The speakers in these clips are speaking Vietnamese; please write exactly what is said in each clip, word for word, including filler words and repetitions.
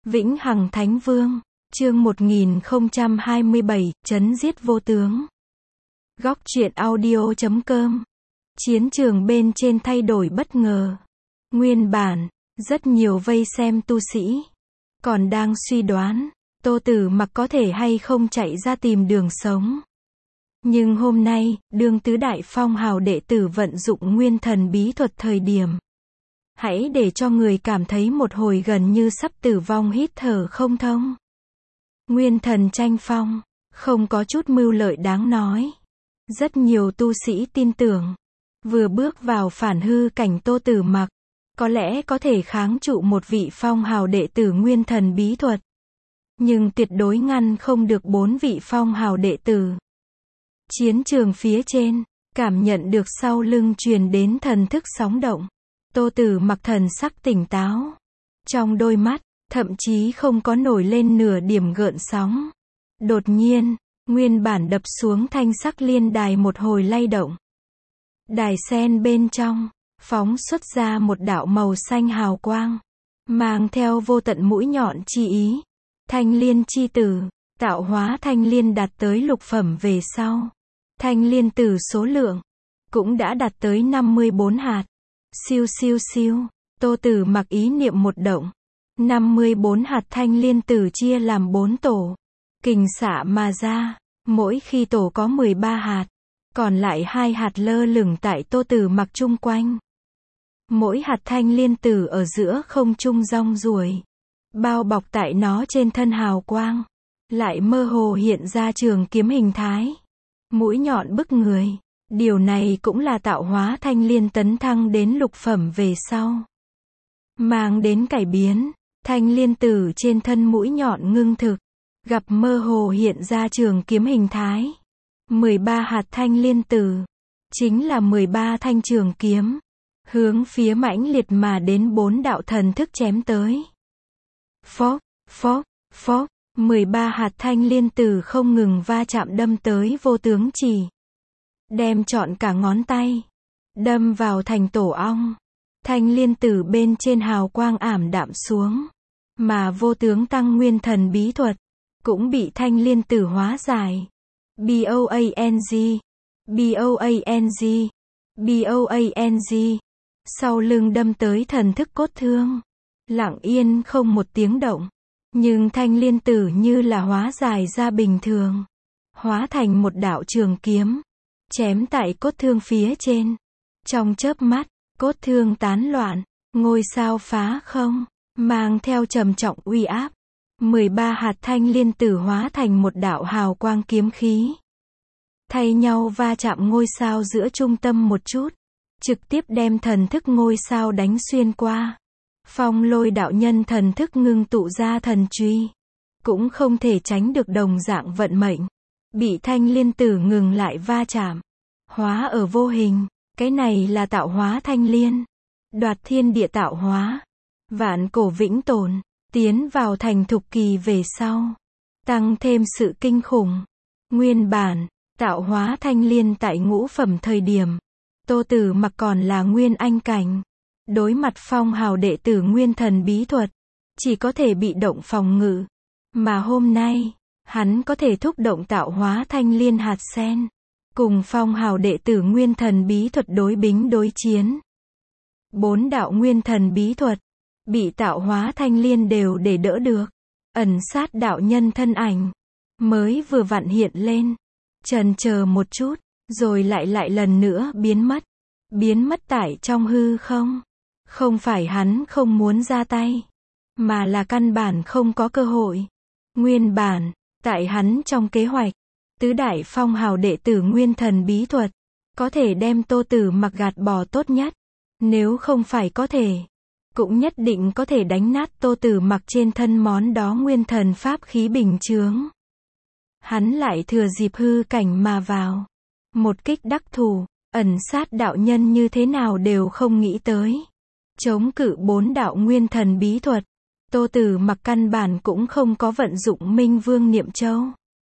Vĩnh Hằng Thánh Vương, chương một nghìn không trăm hai mươi bảy, Trấn giết vô tướng. Góc truyện audio chấm com. Chiến trường bên trên thay đổi bất ngờ. Nguyên bản, rất nhiều vây xem tu sĩ còn đang suy đoán, Tô Tử Mặc có thể hay không chạy ra tìm đường sống. Nhưng hôm nay, đương tứ đại phong hào đệ tử vận dụng nguyên thần bí thuật thời điểm, hãy để cho người cảm thấy một hồi gần như sắp tử vong hít thở không thông. Nguyên thần tranh phong, không có chút mưu lợi đáng nói. Rất nhiều tu sĩ tin tưởng, vừa bước vào phản hư cảnh Tô Tử Mặc, có lẽ có thể kháng trụ một vị phong hào đệ tử nguyên thần bí thuật. Nhưng tuyệt đối ngăn không được bốn vị phong hào đệ tử. Chiến trường phía trên, cảm nhận được sau lưng truyền đến thần thức sóng động. Tô Tử Mặc thần sắc tỉnh táo. Trong đôi mắt, thậm chí không có nổi lên nửa điểm gợn sóng. Đột nhiên, nguyên bản đập xuống thanh sắc liên đài một hồi lay động. Đài sen bên trong, phóng xuất ra một đạo màu xanh hào quang, mang theo vô tận mũi nhọn chi ý. Thanh liên chi tử, tạo hóa thanh liên đạt tới lục phẩm về sau. Thanh liên tử số lượng, cũng đã đạt tới năm mươi bốn hạt. Siêu siêu siêu, Tô Tử Mặc ý niệm một động. năm mươi bốn hạt thanh liên tử chia làm bốn tổ. Kình xạ mà ra, mỗi khi tổ có mười ba hạt. Còn lại hai hạt lơ lửng tại Tô Tử Mặc chung quanh. Mỗi hạt thanh liên tử ở giữa không trung rong ruổi, bao bọc tại nó trên thân hào quang, lại mơ hồ hiện ra trường kiếm hình thái. Mũi nhọn bức người. Điều này cũng là tạo hóa thanh liên tấn thăng đến lục phẩm về sau mang đến cải biến. Thanh liên tử trên thân mũi nhọn ngưng thực, gặp mơ hồ hiện ra trường kiếm hình thái. mười ba hạt thanh liên tử, chính là mười ba thanh trường kiếm, hướng phía mãnh liệt mà đến bốn đạo thần thức chém tới. Phốc, phốc, phốc, mười ba hạt thanh liên tử không ngừng va chạm đâm tới vô tướng chỉ. Đem trọn cả ngón tay đâm vào thành tổ ong. Thanh liên tử bên trên hào quang ảm đạm xuống, mà vô tướng tăng nguyên thần bí thuật cũng bị thanh liên tử hóa giải. B-O-A-N-G, B-O-A-N-G, B-O-A-N-G. Sau lưng đâm tới thần thức cốt thương, lặng yên không một tiếng động. Nhưng thanh liên tử như là hóa giải ra bình thường, hóa thành một đạo trường kiếm, chém tại cốt thương phía trên. Trong chớp mắt, cốt thương tán loạn, ngôi sao phá không, mang theo trầm trọng uy áp. mười ba hạt thanh liên tử hóa thành một đạo hào quang kiếm khí, thay nhau va chạm ngôi sao giữa trung tâm một chút, trực tiếp đem thần thức ngôi sao đánh xuyên qua. Phong Lôi đạo nhân thần thức ngưng tụ ra thần truy, cũng không thể tránh được đồng dạng vận mệnh, bị thanh liên tử ngừng lại va chạm, hóa ở vô hình. Cái này là tạo hóa thanh liên, đoạt thiên địa tạo hóa, vạn cổ vĩnh tồn, tiến vào thành thục kỳ về sau, tăng thêm sự kinh khủng. Nguyên bản, tạo hóa thanh liên tại ngũ phẩm thời điểm, Tô Tử Mặc còn là nguyên anh cảnh, đối mặt phong hào đệ tử nguyên thần bí thuật, chỉ có thể bị động phòng ngự. Mà hôm nay, hắn có thể thúc động tạo hóa thanh liên hạt sen, cùng phong hào đệ tử nguyên thần bí thuật đối bính đối chiến. Bốn đạo nguyên thần bí thuật, bị tạo hóa thanh liên đều để đỡ được. Ẩn sát đạo nhân thân ảnh, mới vừa vặn hiện lên, chần chờ một chút, rồi lại lại lần nữa biến mất. Biến mất tại trong hư không. Không phải hắn không muốn ra tay, mà là căn bản không có cơ hội. Nguyên bản, tại hắn trong kế hoạch, tứ đại phong hào đệ tử nguyên thần bí thuật, có thể đem Tô Tử Mặc gạt bỏ tốt nhất. Nếu không phải có thể, cũng nhất định có thể đánh nát Tô Tử Mặc trên thân món đó nguyên thần pháp khí bình chướng. Hắn lại thừa dịp hư cảnh mà vào. Một kích đắc thủ, ẩn sát đạo nhân như thế nào đều không nghĩ tới. Chống cự bốn đạo nguyên thần bí thuật, Tô Tử Mặc căn bản cũng không có vận dụng Minh Vương Niệm Châu.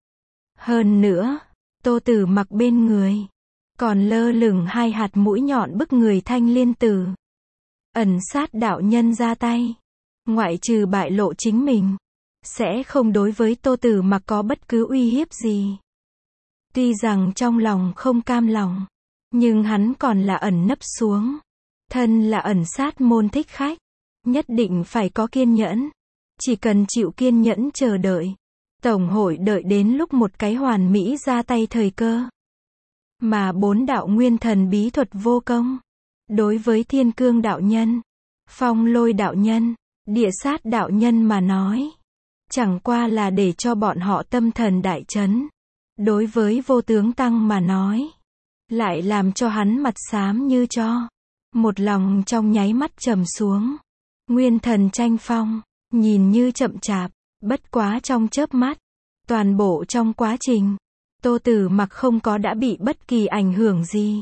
Hơn nữa, Tô Tử Mặc bên người còn lơ lửng hai hạt mũi nhọn bức người thanh liên tử. Ẩn sát đạo nhân ra tay, ngoại trừ bại lộ chính mình, sẽ không đối với Tô Tử Mặc có bất cứ uy hiếp gì. Tuy rằng trong lòng không cam lòng, nhưng hắn còn là ẩn nấp xuống. Thân là ẩn sát môn thích khách, nhất định phải có kiên nhẫn. Chỉ cần chịu kiên nhẫn chờ đợi, Tổng hội đợi đến lúc một cái hoàn mỹ ra tay thời cơ. Mà bốn đạo nguyên thần bí thuật vô công, đối với Thiên Cương đạo nhân, Phong Lôi đạo nhân, Địa Sát đạo nhân mà nói, chẳng qua là để cho bọn họ tâm thần đại chấn. Đối với Vô Tướng Tăng mà nói, lại làm cho hắn mặt xám như tro. Một lòng trong nháy mắt trầm xuống. Nguyên thần tranh phong, nhìn như chậm chạp, bất quá trong chớp mắt. Toàn bộ trong quá trình, Tô Tử Mặc không có đã bị bất kỳ ảnh hưởng gì.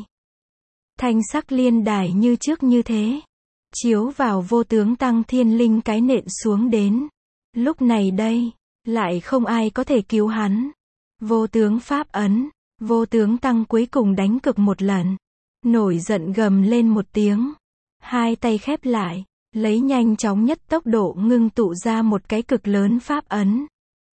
Thanh sắc liên đài như trước như thế, chiếu vào Vô Tướng Tăng thiên linh cái nện xuống đến. Lúc này đây, lại không ai có thể cứu hắn. Vô tướng pháp ấn, Vô Tướng Tăng cuối cùng đánh cực một lần. Nổi giận gầm lên một tiếng. Hai tay khép lại, lấy nhanh chóng nhất tốc độ ngưng tụ ra một cái cực lớn pháp ấn.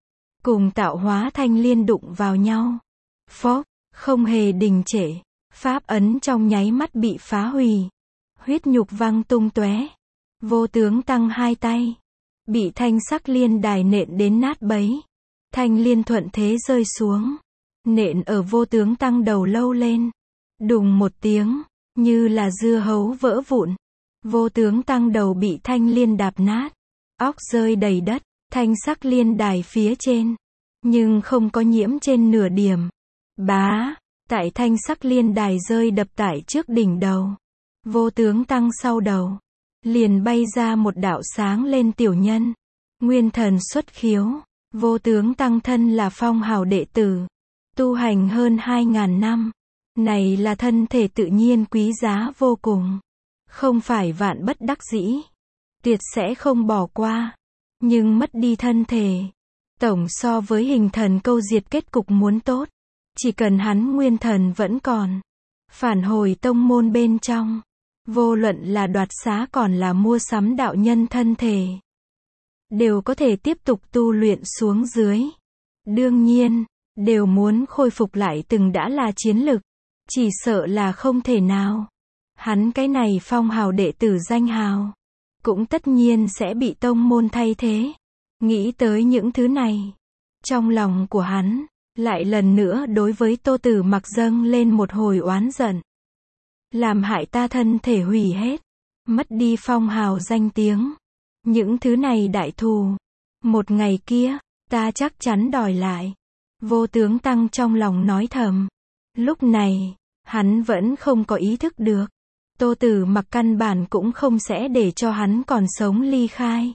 Cùng tạo hóa thanh liên đụng vào nhau. Phốc, không hề đình trệ. Pháp ấn trong nháy mắt bị phá hủy. Huyết nhục văng tung tóe. Vô Tướng Tăng hai tay, bị thanh sắc liên đài nện đến nát bấy. Thanh liên thuận thế rơi xuống. Nện ở Vô Tướng Tăng đầu lâu lên. Đùng một tiếng, như là dưa hấu vỡ vụn. Vô Tướng Tăng đầu bị thanh liên đạp nát. Óc rơi đầy đất, thanh sắc liên đài phía trên. Nhưng không có nhiễm trên nửa điểm. Bá, tại thanh sắc liên đài rơi đập tại trước đỉnh đầu. Vô Tướng Tăng sau đầu, liền bay ra một đạo sáng lên tiểu nhân. Nguyên thần xuất khiếu. Vô Tướng Tăng thân là phong hào đệ tử. Tu hành hơn hai ngàn năm. Này là thân thể tự nhiên quý giá vô cùng. Không phải vạn bất đắc dĩ, tuyệt sẽ không bỏ qua. Nhưng mất đi thân thể, tổng so với hình thần câu diệt kết cục muốn tốt. Chỉ cần hắn nguyên thần vẫn còn, phản hồi tông môn bên trong, vô luận là đoạt xá còn là mua sắm đạo nhân thân thể, đều có thể tiếp tục tu luyện xuống dưới. Đương nhiên, đều muốn khôi phục lại từng đã là chiến lực. Chỉ sợ là không thể nào. Hắn cái này phong hào đệ tử danh hào, cũng tất nhiên sẽ bị tông môn thay thế. Nghĩ tới những thứ này, trong lòng của hắn, lại lần nữa đối với Tô Tử Mặc dâng lên một hồi oán giận. Làm hại ta thân thể hủy hết, mất đi phong hào danh tiếng. Những thứ này đại thù, một ngày kia, ta chắc chắn đòi lại. Vô Tướng Tăng trong lòng nói thầm. Lúc này, hắn vẫn không có ý thức được. Tô Tử Mặc căn bản cũng không sẽ để cho hắn còn sống ly khai.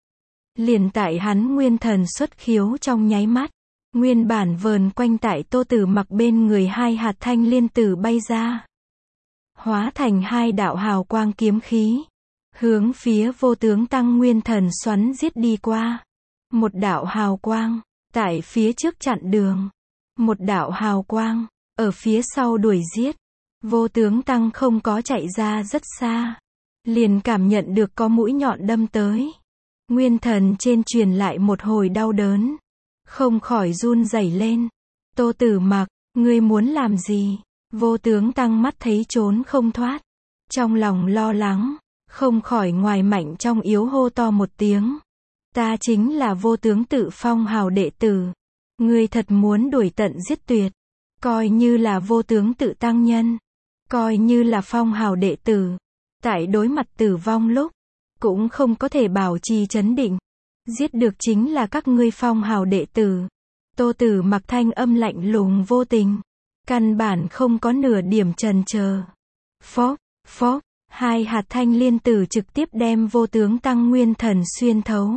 Liền tại hắn nguyên thần xuất khiếu trong nháy mắt, nguyên bản vờn quanh tại Tô Tử Mặc bên người hai hạt thanh liên tử bay ra. Hóa thành hai đạo hào quang kiếm khí. Hướng phía Vô Tướng Tăng nguyên thần xoắn giết đi qua. Một đạo hào quang, tại phía trước chặn đường. Một đạo hào quang, ở phía sau đuổi giết. Vô Tướng Tăng không có chạy ra rất xa, liền cảm nhận được có mũi nhọn đâm tới. Nguyên thần trên truyền lại một hồi đau đớn, không khỏi run rẩy lên. Tô Tử Mặc, ngươi muốn làm gì? Vô Tướng Tăng mắt thấy trốn không thoát, trong lòng lo lắng, không khỏi ngoài mạnh trong yếu hô to một tiếng. Ta chính là Vô Tướng Tự phong hào đệ tử. Ngươi thật muốn đuổi tận giết tuyệt, coi như là Vô Tướng Tự tăng nhân, coi như là phong hào đệ tử, tại đối mặt tử vong lúc, cũng không có thể bảo trì trấn định. Giết được chính là các ngươi phong hào đệ tử. Tô Tử Mặc thanh âm lạnh lùng vô tình, căn bản không có nửa điểm chần chờ. Phốc, phốc, hai hạt thanh liên tử trực tiếp đem Vô Tướng Tăng nguyên thần xuyên thấu.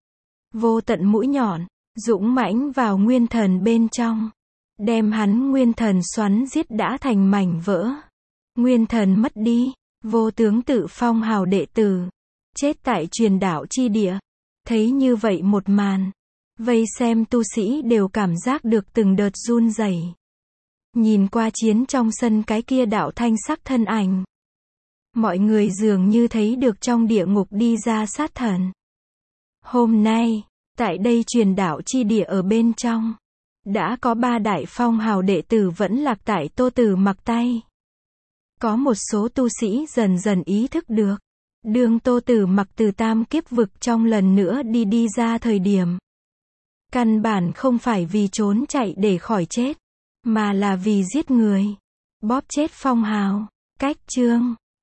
Vô tận mũi nhọn, dũng mãnh vào nguyên thần bên trong, đem hắn nguyên thần xoắn giết đã thành mảnh vỡ. Nguyên thần mất đi, Vô Tướng Tự phong hào đệ tử, chết tại truyền đạo chi địa. Thấy như vậy một màn, vây xem tu sĩ đều cảm giác được từng đợt run rẩy. Nhìn qua chiến trong sân cái kia đạo thanh sắc thân ảnh, mọi người dường như thấy được trong địa ngục đi ra sát thần. Hôm nay, tại đây truyền đạo chi địa ở bên trong, đã có ba đại phong hào đệ tử vẫn lạc tại Tô Tử Mặc tay. Có một số tu sĩ dần dần ý thức được, đương Tô Tử Mặc từ tam kiếp vực trong lần nữa đi đi ra thời điểm. Căn bản không phải vì trốn chạy để khỏi chết, mà là vì giết người, bóp chết phong hào. Cách chương